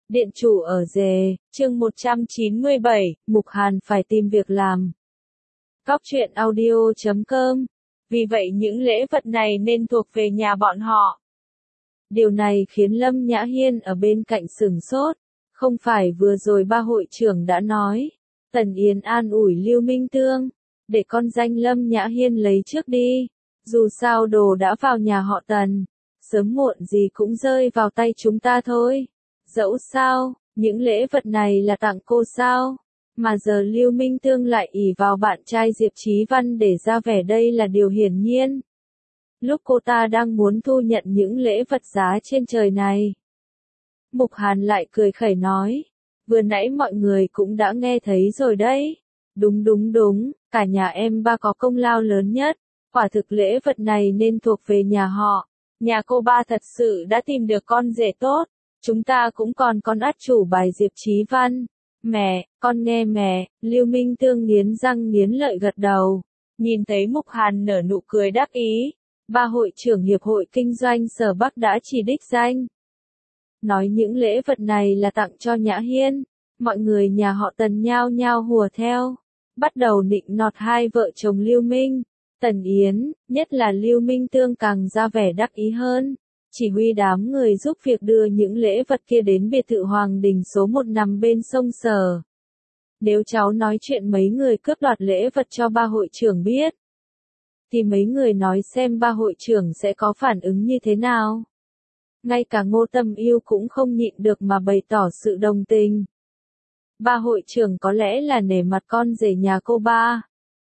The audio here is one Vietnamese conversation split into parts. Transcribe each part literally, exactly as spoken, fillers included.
Điện chủ ở rề, chương một trăm chín mươi bảy, Mục Hàn phải tìm việc làm. Cóc truyện audio chấm com. Vì vậy những lễ vật này nên thuộc về nhà bọn họ. Điều này khiến Lâm Nhã Hiên ở bên cạnh sửng sốt. Không phải vừa rồi ba hội trưởng đã nói. Tần Yến an ủi Lưu Minh Tương. Để con danh Lâm Nhã Hiên lấy trước đi. Dù sao đồ đã vào nhà họ Tần. Sớm muộn gì cũng rơi vào tay chúng ta thôi. Dẫu sao, những lễ vật này là tặng cô sao? Mà giờ Lưu Minh Tương lại ỷ vào bạn trai Diệp Chí Văn để ra vẻ đây là điều hiển nhiên. Lúc cô ta đang muốn thu nhận những lễ vật giá trên trời này. Mục Hàn lại cười khẩy nói. Vừa nãy mọi người cũng đã nghe thấy rồi đấy. Đúng đúng đúng, cả nhà em ba có công lao lớn nhất. Quả thực lễ vật này nên thuộc về nhà họ. Nhà cô ba thật sự đã tìm được con rể tốt. Chúng ta cũng còn con át chủ bài Diệp Chí Văn. Mẹ, con nghe mẹ, Lưu Minh Tương nghiến răng nghiến lợi gật đầu. Nhìn thấy Mục Hàn nở nụ cười đắc ý. Ba hội trưởng Hiệp hội Kinh doanh Sở Bắc đã chỉ đích danh. Nói những lễ vật này là tặng cho Nhã Hiên. Mọi người nhà họ Tần nhao nhao hùa theo. Bắt đầu nịnh nọt hai vợ chồng Lưu Minh, Tần Yến, nhất là Lưu Minh Tương càng ra vẻ đắc ý hơn. Chỉ huy đám người giúp việc đưa những lễ vật kia đến biệt thự Hoàng Đình số một nằm bên sông Sở. Nếu cháu nói chuyện mấy người cướp đoạt lễ vật cho ba hội trưởng biết, thì mấy người nói xem ba hội trưởng sẽ có phản ứng như thế nào. Ngay cả Ngô Tâm Yêu cũng không nhịn được mà bày tỏ sự đồng tình. Ba hội trưởng có lẽ là nể mặt con rể nhà cô ba.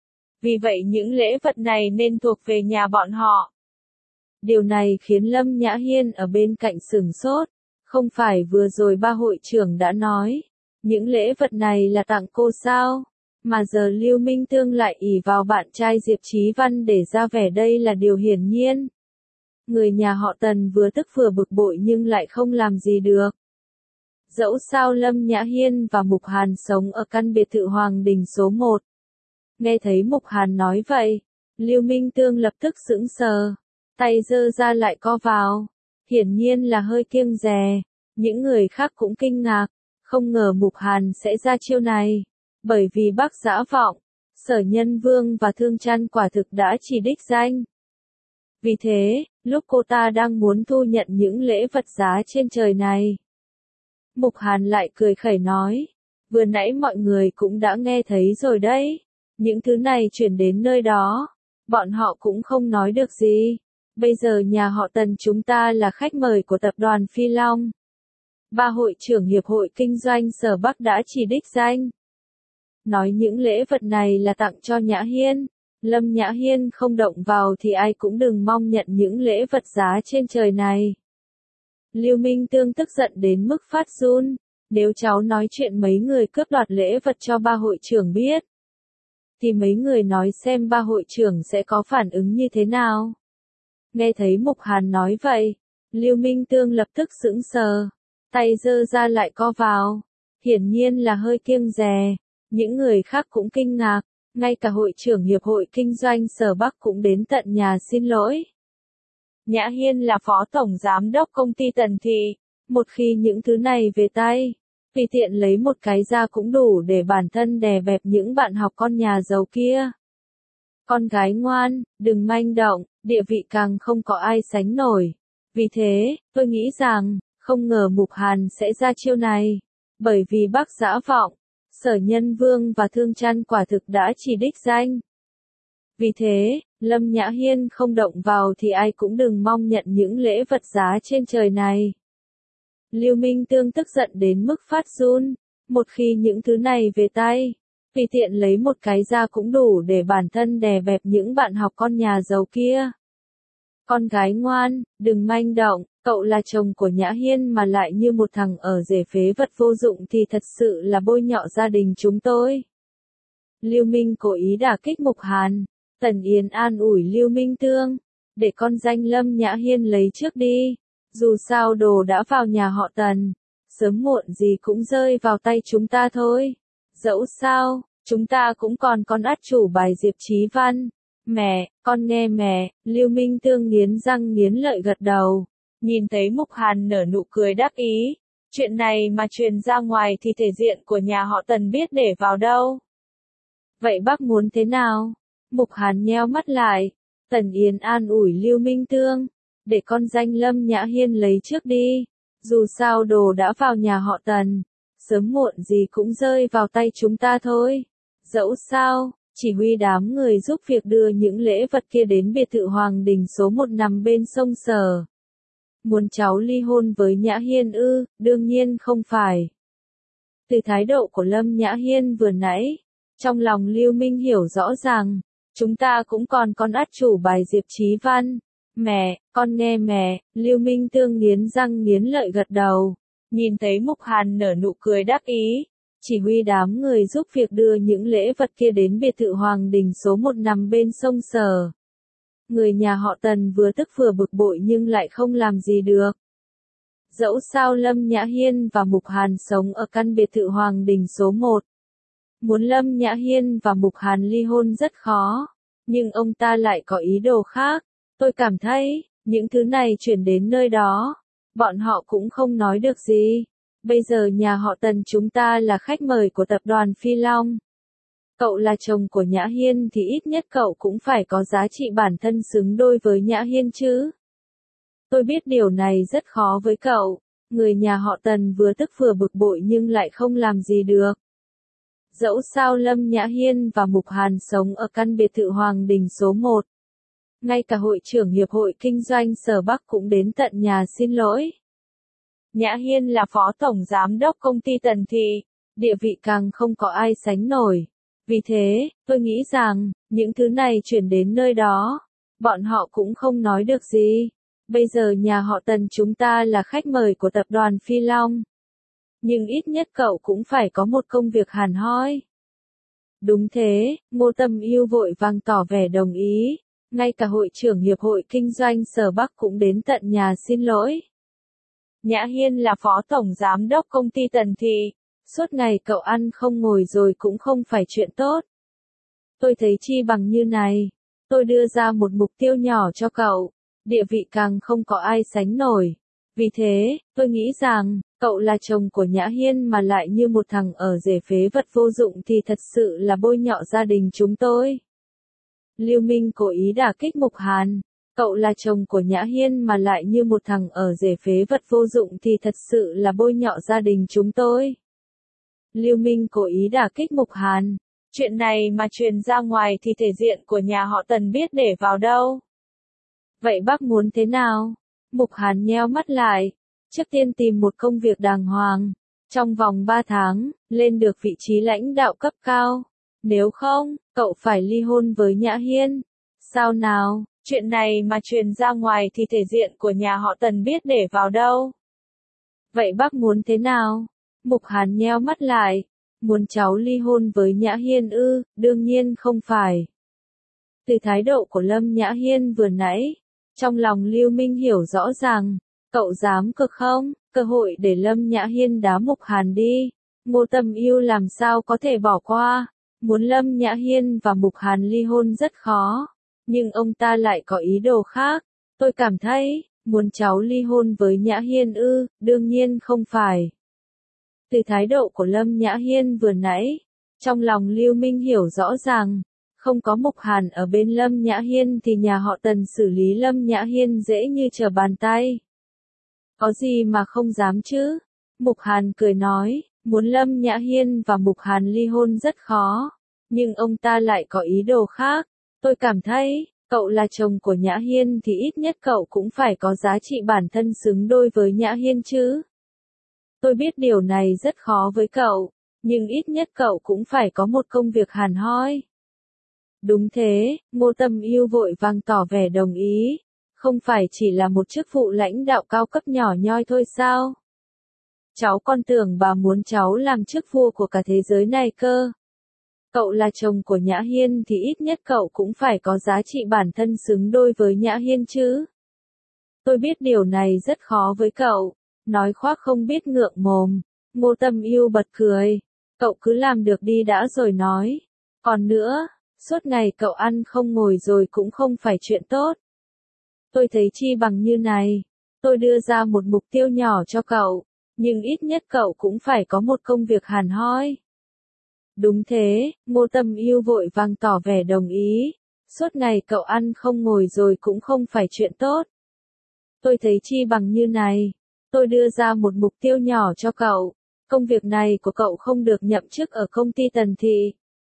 Vì vậy những lễ vật này nên thuộc về nhà bọn họ. Điều này khiến Lâm Nhã Hiên ở bên cạnh sửng sốt. Không phải vừa rồi ba hội trưởng đã nói. Những lễ vật này là tặng cô sao? Mà giờ Lưu Minh Tương lại ỷ vào bạn trai Diệp Chí Văn để ra vẻ đây là điều hiển nhiên. Người nhà họ Tần vừa tức vừa bực bội nhưng lại không làm gì được. Dẫu sao Lâm Nhã Hiên và Mục Hàn sống ở căn biệt thự Hoàng Đình số một. Nghe thấy Mục Hàn nói vậy, Lưu Minh Tương lập tức sững sờ. Tay giơ ra lại co vào. Hiển nhiên là hơi kiêng dè. Những người khác cũng kinh ngạc. Không ngờ Mục Hàn sẽ ra chiêu này. Bởi vì Bác Dã Vọng, Sở Nhân Vương và Thương Trăn quả thực đã chỉ đích danh. Vì thế, lúc cô ta đang muốn thu nhận những lễ vật giá trên trời này, Mục Hàn lại cười khẩy nói. Vừa nãy mọi người cũng đã nghe thấy rồi đấy. Những thứ này chuyển đến nơi đó. Bọn họ cũng không nói được gì. Bây giờ nhà họ Tần chúng ta là khách mời của tập đoàn Phi Long. Ba hội trưởng Hiệp hội Kinh doanh Sở Bắc đã chỉ đích danh. Nói những lễ vật này là tặng cho Nhã Hiên. Lâm Nhã Hiên không động vào thì ai cũng đừng mong nhận những lễ vật giá trên trời này. Lưu Minh Tương tức giận đến mức phát run. Nếu cháu nói chuyện mấy người cướp đoạt lễ vật cho ba hội trưởng biết, thì mấy người nói xem ba hội trưởng sẽ có phản ứng như thế nào. Nghe thấy Mục Hàn nói vậy, Lưu Minh Tương lập tức sững sờ. Tay giơ ra lại co vào. Hiển nhiên là hơi kiêng dè. Những người khác cũng kinh ngạc. Ngay cả hội trưởng Hiệp hội Kinh doanh Sở Bắc cũng đến tận nhà xin lỗi. Nhã Hiên là phó tổng giám đốc công ty Tần Thị. Một khi những thứ này về tay, tùy tiện lấy một cái ra cũng đủ để bản thân đè bẹp những bạn học con nhà giàu kia. Con gái ngoan, đừng manh động, địa vị càng không có ai sánh nổi. Vì thế, tôi nghĩ rằng, không ngờ Mục Hàn sẽ ra chiêu này. Bởi vì Bác Dã Vọng, Sở Nhân Vương và Thương Trăn quả thực đã chỉ đích danh. Vì thế, Lâm Nhã Hiên không động vào thì ai cũng đừng mong nhận những lễ vật giá trên trời này. Lưu Minh Tương tức giận đến mức phát run. Một khi những thứ này về tay, tùy tiện lấy một cái ra cũng đủ để bản thân đè bẹp những bạn học con nhà giàu kia. Con gái ngoan, đừng manh động, cậu là chồng của Nhã Hiên mà lại như một thằng ở rể phế vật vô dụng thì thật sự là bôi nhọ gia đình chúng tôi. Lưu Minh cố ý đả kích Mục Hàn. Tần Yến an ủi Lưu Minh Tương. Để con danh Lâm Nhã Hiên lấy trước đi. Dù sao đồ đã vào nhà họ Tần. Sớm muộn gì cũng rơi vào tay chúng ta thôi. Dẫu sao, chúng ta cũng còn con át chủ bài Diệp Chí Văn. Mẹ, con nghe mẹ, Lưu Minh Tương nghiến răng nghiến lợi gật đầu. Nhìn thấy Mục Hàn nở nụ cười đắc ý. Chuyện này mà truyền ra ngoài thì thể diện của nhà họ Tần biết để vào đâu. Vậy bác muốn thế nào? Mục Hàn nheo mắt lại. Tần Yến an ủi Lưu Minh Tương. Để con danh Lâm Nhã Hiên lấy trước đi. Dù sao đồ đã vào nhà họ Tần. Sớm muộn gì cũng rơi vào tay chúng ta thôi. Dẫu sao, chỉ huy đám người giúp việc đưa những lễ vật kia đến biệt thự Hoàng Đình số một nằm bên sông Sở. Muốn cháu ly hôn với Nhã Hiên ư? Đương nhiên không phải. Từ thái độ của Lâm Nhã Hiên vừa nãy, trong lòng Lưu Minh hiểu rõ ràng, chúng ta cũng còn con át chủ bài Diệp Chí Văn. Mẹ, con nghe mẹ. Lưu Minh Tương nghiến răng nghiến lợi gật đầu. Nhìn thấy Mục Hàn nở nụ cười đắc ý, chỉ huy đám người giúp việc đưa những lễ vật kia đến biệt thự Hoàng Đình số một nằm bên sông Sở. Người nhà họ Tần vừa tức vừa bực bội nhưng lại không làm gì được. Dẫu sao Lâm Nhã Hiên và Mục Hàn sống ở căn biệt thự Hoàng Đình số một. Muốn Lâm Nhã Hiên và Mục Hàn ly hôn rất khó, nhưng ông ta lại có ý đồ khác. Tôi cảm thấy, những thứ này chuyển đến nơi đó, bọn họ cũng không nói được gì. Bây giờ nhà họ Tần chúng ta là khách mời của tập đoàn Phi Long. Cậu là chồng của Nhã Hiên thì ít nhất cậu cũng phải có giá trị bản thân xứng đôi với Nhã Hiên chứ. Tôi biết điều này rất khó với cậu. Người nhà họ Tần vừa tức vừa bực bội nhưng lại không làm gì được. Dẫu sao Lâm Nhã Hiên và Mục Hàn sống ở căn biệt thự Hoàng Đình số một. Ngay cả hội trưởng Hiệp hội Kinh doanh Sở Bắc cũng đến tận nhà xin lỗi. Nhã Hiên là phó tổng giám đốc công ty Tần Thị, địa vị càng không có ai sánh nổi. Vì thế, tôi nghĩ rằng, những thứ này chuyển đến nơi đó, bọn họ cũng không nói được gì. Bây giờ nhà họ Tần chúng ta là khách mời của tập đoàn Phi Long. Nhưng ít nhất cậu cũng phải có một công việc hẳn hoi. Đúng thế, Ngô Tâm Yêu vội vàng tỏ vẻ đồng ý. Ngay cả hội trưởng Hiệp hội Kinh doanh Sở Bắc cũng đến tận nhà xin lỗi. Nhã Hiên là phó tổng giám đốc công ty Tần Thị. Suốt ngày cậu ăn không ngồi rồi cũng không phải chuyện tốt. Tôi thấy chi bằng như này. Tôi đưa ra một mục tiêu nhỏ cho cậu. Địa vị càng không có ai sánh nổi. Vì thế, tôi nghĩ rằng, cậu là chồng của Nhã Hiên mà lại như một thằng ở rể phế vật vô dụng thì thật sự là bôi nhọ gia đình chúng tôi. Lưu Minh cố ý đả kích Mục Hàn. Cậu là chồng của Nhã Hiên mà lại như một thằng ở rể phế vật vô dụng thì thật sự là bôi nhọ gia đình chúng tôi. Lưu Minh cố ý đả kích Mục Hàn. Chuyện này mà truyền ra ngoài thì thể diện của nhà họ Tần biết để vào đâu. Vậy bác muốn thế nào? Mục Hàn nheo mắt lại. Trước tiên tìm một công việc đàng hoàng. Trong vòng ba tháng, lên được vị trí lãnh đạo cấp cao. Nếu không, cậu phải ly hôn với Nhã Hiên. Sao nào? Chuyện này mà truyền ra ngoài thì thể diện của nhà họ Tần biết để vào đâu. Vậy bác muốn thế nào? Mục Hàn nheo mắt lại. Muốn cháu ly hôn với Nhã Hiên ư? Đương nhiên không phải. Từ thái độ của Lâm Nhã Hiên vừa nãy, trong lòng Lưu Minh hiểu rõ ràng. Cậu dám cực không? Cơ hội để Lâm Nhã Hiên đá Mục Hàn đi. Ngô Tâm Yêu làm sao có thể bỏ qua. Muốn Lâm Nhã Hiên và Mục Hàn ly hôn rất khó. Nhưng ông ta lại có ý đồ khác. Tôi cảm thấy, muốn cháu ly hôn với Nhã Hiên ư? Đương nhiên không phải. Từ thái độ của Lâm Nhã Hiên vừa nãy, trong lòng Lưu Minh hiểu rõ ràng, không có Mục Hàn ở bên Lâm Nhã Hiên thì nhà họ Tần xử lý Lâm Nhã Hiên dễ như trở bàn tay. Có gì mà không dám chứ? Mục Hàn cười nói, muốn Lâm Nhã Hiên và Mục Hàn ly hôn rất khó, nhưng ông ta lại có ý đồ khác. Tôi cảm thấy, cậu là chồng của Nhã Hiên thì ít nhất cậu cũng phải có giá trị bản thân xứng đôi với Nhã Hiên chứ. Tôi biết điều này rất khó với cậu, nhưng ít nhất cậu cũng phải có một công việc hẳn hoi. Đúng thế, Ngô Tâm Yêu vội vàng tỏ vẻ đồng ý. Không phải chỉ là một chức vụ lãnh đạo cao cấp nhỏ nhoi thôi sao? Cháu còn tưởng bà muốn cháu làm chức vua của cả thế giới này cơ. Cậu là chồng của Nhã Hiên thì ít nhất cậu cũng phải có giá trị bản thân xứng đôi với Nhã Hiên chứ. Tôi biết điều này rất khó với cậu. Nói khoác không biết ngượng mồm. Ngô Tâm Yêu bật cười. Cậu cứ làm được đi đã rồi nói. Còn nữa, suốt ngày cậu ăn không ngồi rồi cũng không phải chuyện tốt. Tôi thấy chi bằng như này. Tôi đưa ra một mục tiêu nhỏ cho cậu. nhưng ít nhất cậu cũng phải có một công việc hẳn hoi. Đúng thế, Ngô Tâm Yêu vội vàng tỏ vẻ đồng ý. Suốt ngày cậu ăn không ngồi rồi cũng không phải chuyện tốt. Tôi thấy chi bằng như này. Tôi đưa ra một mục tiêu nhỏ cho cậu. Công việc này của cậu không được nhậm chức ở công ty Tần Thị.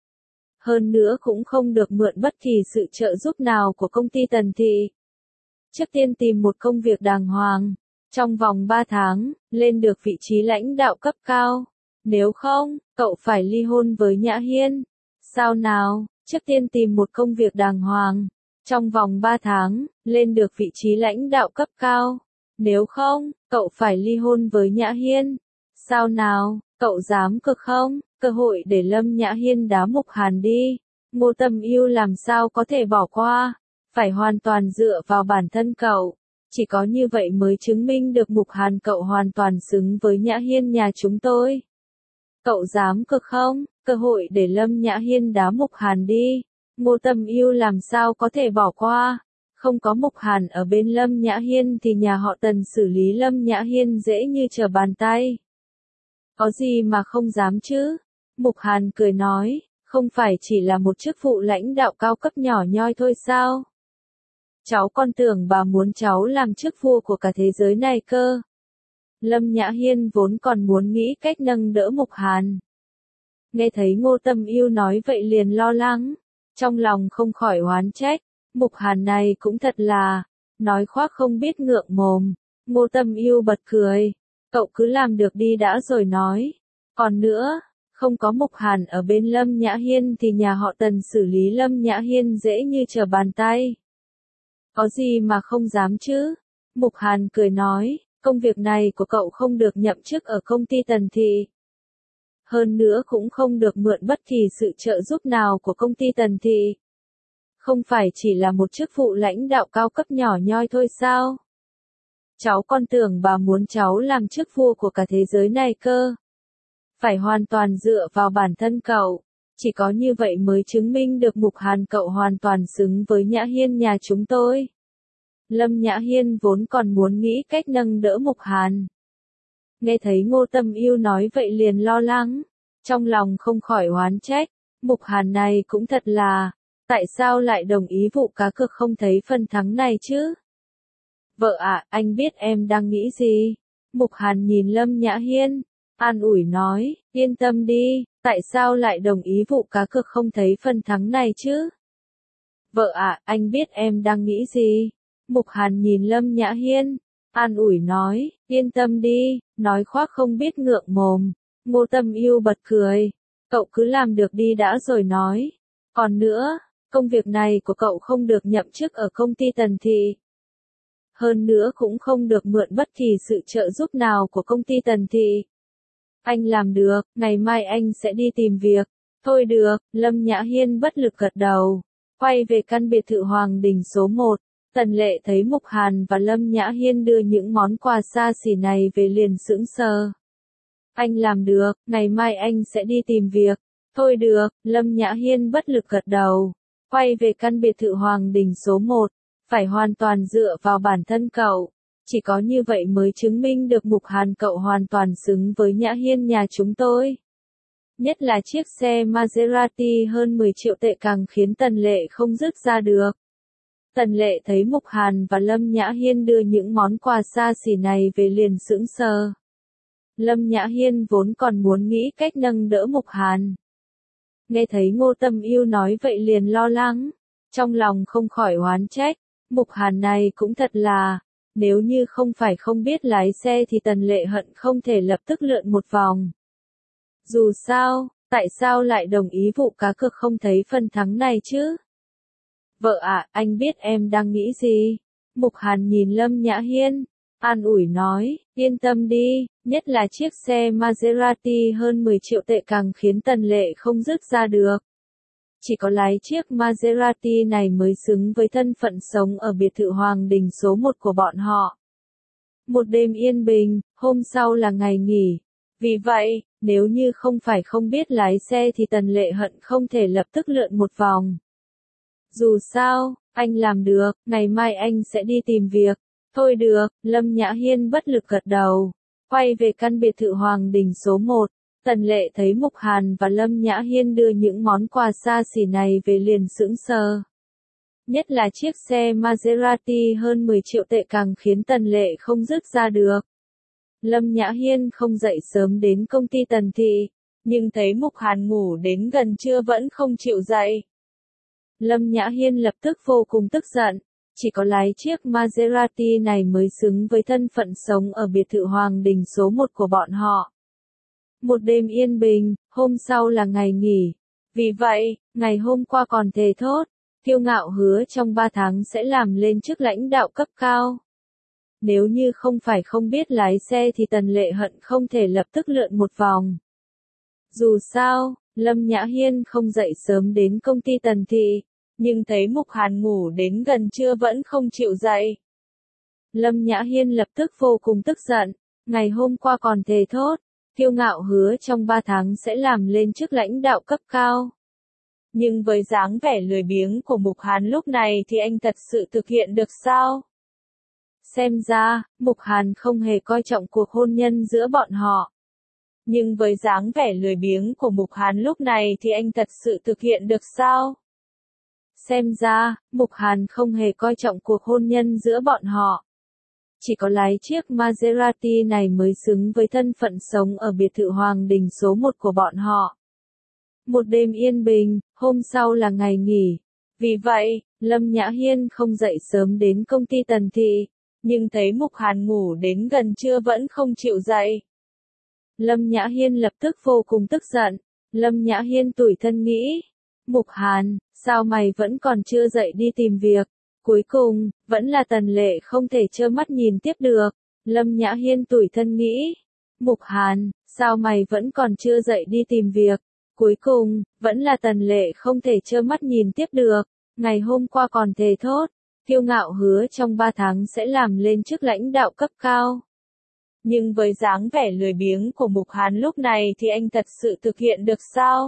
Hơn nữa cũng không được mượn bất kỳ sự trợ giúp nào của công ty Tần Thị. Trước tiên tìm một công việc đàng hoàng. Trong vòng ba tháng, lên được vị trí lãnh đạo cấp cao. Nếu không, cậu phải ly hôn với Nhã Hiên. Sao nào, trước tiên tìm một công việc đàng hoàng. Trong vòng ba tháng, lên được vị trí lãnh đạo cấp cao. Nếu không, cậu phải ly hôn với Nhã Hiên. Sao nào, cậu dám cực không? Cơ hội để Lâm Nhã Hiên đá Mục Hàn đi. Ngô Tâm Yêu làm sao có thể bỏ qua. Phải hoàn toàn dựa vào bản thân cậu. Chỉ có như vậy mới chứng minh được Mục Hàn cậu hoàn toàn xứng với Nhã Hiên nhà chúng tôi. Cậu dám cực không? Cơ hội để Lâm Nhã Hiên đá Mục Hàn đi. Ngô Tâm Yêu làm sao có thể bỏ qua. Không có Mục Hàn ở bên Lâm Nhã Hiên thì nhà họ Tần xử lý Lâm Nhã Hiên dễ như trở bàn tay. Có gì mà không dám chứ? Mục Hàn cười nói, không phải chỉ là một chức vụ lãnh đạo cao cấp nhỏ nhoi thôi sao? Cháu còn tưởng bà muốn cháu làm chức vua của cả thế giới này cơ. Lâm Nhã Hiên vốn còn muốn nghĩ cách nâng đỡ Mục Hàn. Nghe thấy Ngô Tâm Yêu nói vậy liền lo lắng. Trong lòng không khỏi oán trách. Mục Hàn này cũng thật là, nói khoác không biết ngượng mồm. Ngô Tâm Yêu bật cười. Cậu cứ làm được đi đã rồi nói. Còn nữa, không có Mục Hàn ở bên Lâm Nhã Hiên thì nhà họ Tần xử lý Lâm Nhã Hiên dễ như trở bàn tay. Có gì mà không dám chứ? Mục Hàn cười nói, công việc này của cậu không được nhậm chức ở công ty Tần Thị. Hơn nữa cũng không được mượn bất kỳ sự trợ giúp nào của công ty Tần Thị. Không phải chỉ là một chức vụ lãnh đạo cao cấp nhỏ nhoi thôi sao? Cháu còn tưởng bà muốn cháu làm chức vua của cả thế giới này cơ. Phải hoàn toàn dựa vào bản thân cậu. Chỉ có như vậy mới chứng minh được Mục Hàn cậu hoàn toàn xứng với Nhã Hiên nhà chúng tôi. Lâm Nhã Hiên vốn còn muốn nghĩ cách nâng đỡ Mục Hàn. Nghe thấy Ngô Tâm Yêu nói vậy liền lo lắng. Trong lòng không khỏi oán trách. Mục Hàn này cũng thật là, tại sao lại đồng ý vụ cá cược không thấy phần thắng này chứ? Vợ ạ, anh biết em đang nghĩ gì? Mục Hàn nhìn Lâm Nhã Hiên, an ủi nói, yên tâm đi, tại sao lại đồng ý vụ cá cược không thấy phần thắng này chứ? Vợ ạ, anh biết em đang nghĩ gì? Mục Hàn nhìn Lâm Nhã Hiên, an ủi nói, yên tâm đi, nói khoác không biết ngượng mồm. Ngô Tâm Yêu bật cười, cậu cứ làm được đi đã rồi nói. Còn nữa, công việc này của cậu không được nhậm chức ở công ty Tần Thị. Hơn nữa cũng không được mượn bất kỳ sự trợ giúp nào của công ty Tần Thị. Anh làm được, ngày mai anh sẽ đi tìm việc. Thôi được, Lâm Nhã Hiên bất lực gật đầu. Quay về căn biệt thự Hoàng Đình số một, Tần Lệ thấy Mục Hàn và Lâm Nhã Hiên đưa những món quà xa xỉ này về liền sững sờ. Anh làm được, ngày mai anh sẽ đi tìm việc. Thôi được, Lâm Nhã Hiên bất lực gật đầu. Quay về căn biệt thự Hoàng Đình số một, phải hoàn toàn dựa vào bản thân cậu. Chỉ có như vậy mới chứng minh được Mục Hàn cậu hoàn toàn xứng với Nhã Hiên nhà chúng tôi. Nhất là chiếc xe Maserati hơn mười triệu tệ càng khiến Tần Lệ không dứt ra được. Tần Lệ thấy Mục Hàn và Lâm Nhã Hiên đưa những món quà xa xỉ này về liền sững sờ. Lâm Nhã Hiên vốn còn muốn nghĩ cách nâng đỡ Mục Hàn. Nghe thấy Ngô Tâm Yêu nói vậy liền lo lắng. Trong lòng không khỏi oán trách. Mục Hàn này cũng thật là, nếu như không phải không biết lái xe thì Tần Lệ hận không thể lập tức lượn một vòng. Dù sao, tại sao lại đồng ý vụ cá cược không thấy phần thắng này chứ? Vợ ạ, anh biết em đang nghĩ gì? Mục Hàn nhìn Lâm Nhã Hiên, an ủi nói, yên tâm đi, nhất là chiếc xe Maserati hơn mười triệu tệ càng khiến Tần Lệ không dứt ra được. Chỉ có lái chiếc Maserati này mới xứng với thân phận sống ở biệt thự Hoàng Đình số một của bọn họ. Một đêm yên bình, hôm sau là ngày nghỉ. Vì vậy, nếu như không phải không biết lái xe thì Tần Lệ hận không thể lập tức lượn một vòng. Dù sao, anh làm được, ngày mai anh sẽ đi tìm việc. Thôi được, Lâm Nhã Hiên bất lực gật đầu. Quay về căn biệt thự Hoàng Đình số một, Tần Lệ thấy Mục Hàn và Lâm Nhã Hiên đưa những món quà xa xỉ này về liền sững sờ. Nhất là chiếc xe Maserati hơn mười triệu tệ càng khiến Tần Lệ không dứt ra được. Lâm Nhã Hiên không dậy sớm đến công ty Tần Thị, nhưng thấy Mục Hàn ngủ đến gần trưa vẫn không chịu dậy. Lâm Nhã Hiên lập tức vô cùng tức giận, chỉ có lái chiếc Maserati này mới xứng với thân phận sống ở biệt thự Hoàng Đình số một của bọn họ. Một đêm yên bình, hôm sau là ngày nghỉ. Vì vậy, ngày hôm qua còn thề thốt, kiêu ngạo hứa trong ba tháng sẽ làm lên chức lãnh đạo cấp cao. Nếu như không phải không biết lái xe thì Tần Lệ hận không thể lập tức lượn một vòng. Dù sao, Lâm Nhã Hiên không dậy sớm đến công ty Tần Thị, nhưng thấy Mục Hàn ngủ đến gần trưa vẫn không chịu dậy. Lâm Nhã Hiên lập tức vô cùng tức giận, ngày hôm qua còn thề thốt, kiêu ngạo hứa trong ba tháng sẽ làm lên chức lãnh đạo cấp cao. Nhưng với dáng vẻ lười biếng của Mục Hàn lúc này thì anh thật sự thực hiện được sao? Xem ra, Mục Hàn không hề coi trọng cuộc hôn nhân giữa bọn họ. Nhưng với dáng vẻ lười biếng của Mục Hàn lúc này thì anh thật sự thực hiện được sao? Xem ra, Mục Hàn không hề coi trọng cuộc hôn nhân giữa bọn họ. Chỉ có lái chiếc Maserati này mới xứng với thân phận sống ở biệt thự Hoàng Đình số một của bọn họ. Một đêm yên bình, hôm sau là ngày nghỉ. Vì vậy, Lâm Nhã Hiên không dậy sớm đến công ty Tần Thị, nhưng thấy Mục Hàn ngủ đến gần trưa vẫn không chịu dậy. Lâm Nhã Hiên lập tức vô cùng tức giận, Lâm Nhã Hiên tủi thân nghĩ, Mục Hàn, sao mày vẫn còn chưa dậy đi tìm việc? Cuối cùng, vẫn là Tần Lệ không thể trơ mắt nhìn tiếp được. Lâm Nhã Hiên tủi thân nghĩ, Mục Hàn, sao mày vẫn còn chưa dậy đi tìm việc? Cuối cùng, vẫn là Tần Lệ không thể trơ mắt nhìn tiếp được. Ngày hôm qua còn thề thốt, kiêu ngạo hứa trong ba tháng sẽ làm lên chức lãnh đạo cấp cao. Nhưng với dáng vẻ lười biếng của Mục Hàn lúc này thì anh thật sự thực hiện được sao?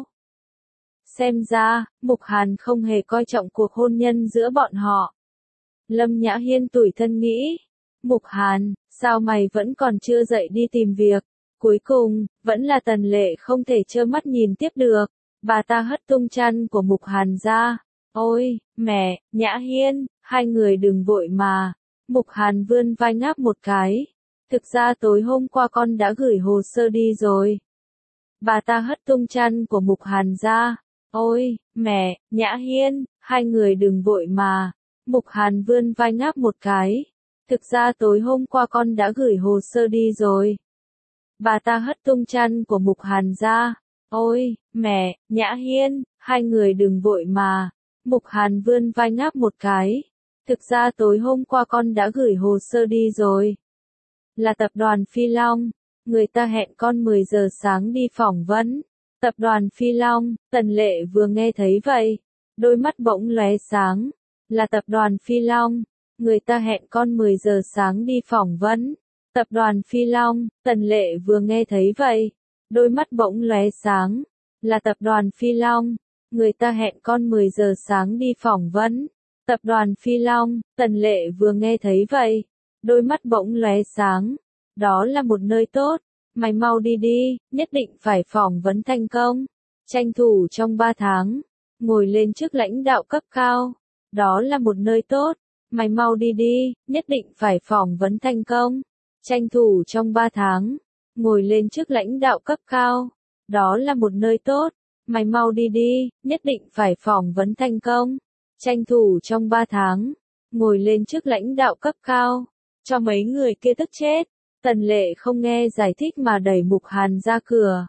Xem ra, Mục Hàn không hề coi trọng cuộc hôn nhân giữa bọn họ. Lâm Nhã Hiên tủi thân nghĩ, Mục Hàn, sao mày vẫn còn chưa dậy đi tìm việc? Cuối cùng, vẫn là Tần Lệ không thể trơ mắt nhìn tiếp được. Bà ta hất tung chăn của Mục Hàn ra. Ôi, mẹ, Nhã Hiên, hai người đừng vội mà. Mục Hàn vươn vai ngáp một cái. Thực ra tối hôm qua con đã gửi hồ sơ đi rồi. Bà ta hất tung chăn của Mục Hàn ra. Ôi, mẹ, Nhã Hiên, hai người đừng vội mà. Mục Hàn vươn vai ngáp một cái. Thực ra tối hôm qua con đã gửi hồ sơ đi rồi. Bà ta hất tung chăn của Mục Hàn ra. Ôi, mẹ, Nhã Hiên, hai người đừng vội mà. Mục Hàn vươn vai ngáp một cái. Thực ra tối hôm qua con đã gửi hồ sơ đi rồi. Là tập đoàn Phi Long. Người ta hẹn con mười giờ sáng đi phỏng vấn. Tập đoàn Phi Long, Tần Lệ vừa nghe thấy vậy. Đôi mắt bỗng lóe sáng. Là tập đoàn Phi Long. Người ta hẹn con mười giờ sáng đi phỏng vấn. Tập đoàn Phi Long, Tần Lệ vừa nghe thấy vậy. Đôi mắt bỗng lóe sáng. Là tập đoàn Phi Long. Người ta hẹn con mười giờ sáng đi phỏng vấn. Tập đoàn Phi Long, Tần Lệ vừa nghe thấy vậy. Đôi mắt bỗng lóe sáng. Đó là một nơi tốt. Mày mau đi đi, nhất định phải phỏng vấn thành công. Tranh thủ trong ba tháng. Ngồi lên chức lãnh đạo cấp cao. Đó là một nơi tốt. Mày mau đi đi, nhất định phải phỏng vấn thành công. Tranh thủ trong ba tháng. Ngồi lên chức lãnh đạo cấp cao. Đó là một nơi tốt. Mày mau đi đi, nhất định phải phỏng vấn thành công. Tranh thủ trong ba tháng. Ngồi lên chức lãnh đạo cấp cao. Cho mấy người kia tức chết. Tần Lệ không nghe giải thích mà đẩy Mục Hàn ra cửa.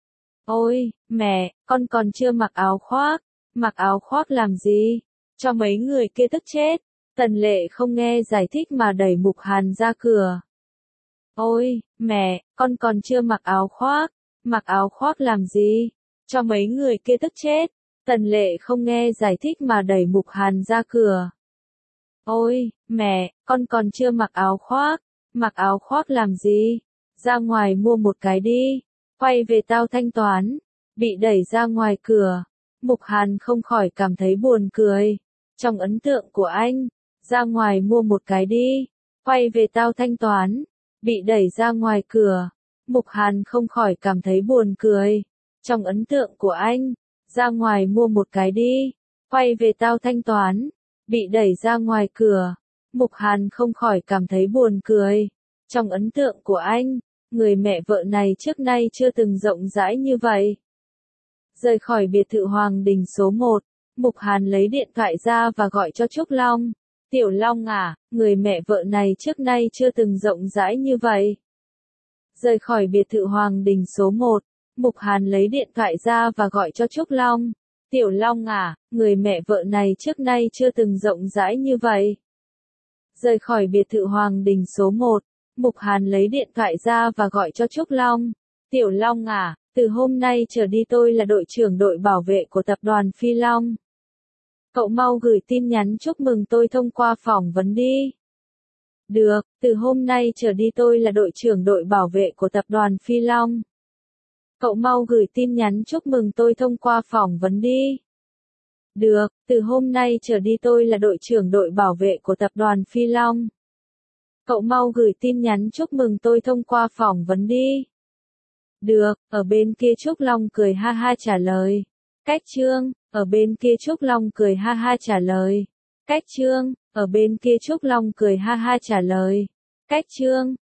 Ôi, mẹ, con còn chưa mặc áo khoác. Mặc áo khoác làm gì? Cho mấy người kia tức chết. Tần Lệ không nghe giải thích mà đẩy Mục Hàn ra cửa. Ôi, mẹ, con còn chưa mặc áo khoác. Mặc áo khoác làm gì? Cho mấy người kia tức chết. Tần Lệ không nghe giải thích mà đẩy Mục Hàn ra cửa. Ôi, mẹ, con còn chưa mặc áo khoác. Mặc áo khoác làm gì? Ra ngoài mua một cái đi. Quay về tao thanh toán. Bị đẩy ra ngoài cửa. Mục Hàn không khỏi cảm thấy buồn cười. Trong ấn tượng của anh, ra ngoài mua một cái đi. Quay về tao thanh toán. bị đẩy ra ngoài cửa. Mục Hàn không khỏi cảm thấy buồn cười. Trong ấn tượng của anh, ra ngoài mua một cái đi, quay về tao thanh toán. Bị đẩy ra ngoài cửa. Mục Hàn không khỏi cảm thấy buồn cười. Trong ấn tượng của anh, người mẹ vợ này trước nay chưa từng rộng rãi như vậy. Rời khỏi biệt thự Hoàng Đình số một, Mục Hàn lấy điện thoại ra và gọi cho Trúc Long. Tiểu Long à, người mẹ vợ này trước nay chưa từng rộng rãi như vậy. Rời khỏi biệt thự Hoàng Đình số một, Mục Hàn lấy điện thoại ra và gọi cho Trúc Long. Tiểu Long à, người mẹ vợ này trước nay chưa từng rộng rãi như vậy. Rời khỏi biệt thự Hoàng Đình số một, Mục Hàn lấy điện thoại ra và gọi cho Trúc Long. Tiểu Long à, từ hôm nay trở đi tôi là đội trưởng đội bảo vệ của tập đoàn Phi Long. Cậu mau gửi tin nhắn chúc mừng tôi thông qua phỏng vấn đi. Được, từ hôm nay trở đi tôi là đội trưởng đội bảo vệ của tập đoàn Phi Long. Cậu mau gửi tin nhắn chúc mừng tôi thông qua phỏng vấn đi. Được, từ hôm nay trở đi tôi là đội trưởng đội bảo vệ của tập đoàn Phi Long. Cậu mau gửi tin nhắn chúc mừng tôi thông qua phỏng vấn đi. Được, ở bên kia Trúc Long cười ha ha trả lời. Cách Trương, ở bên kia Trúc Long cười ha ha trả lời. Cách Trương, ở bên kia Trúc Long cười ha ha trả lời. Cách Trương.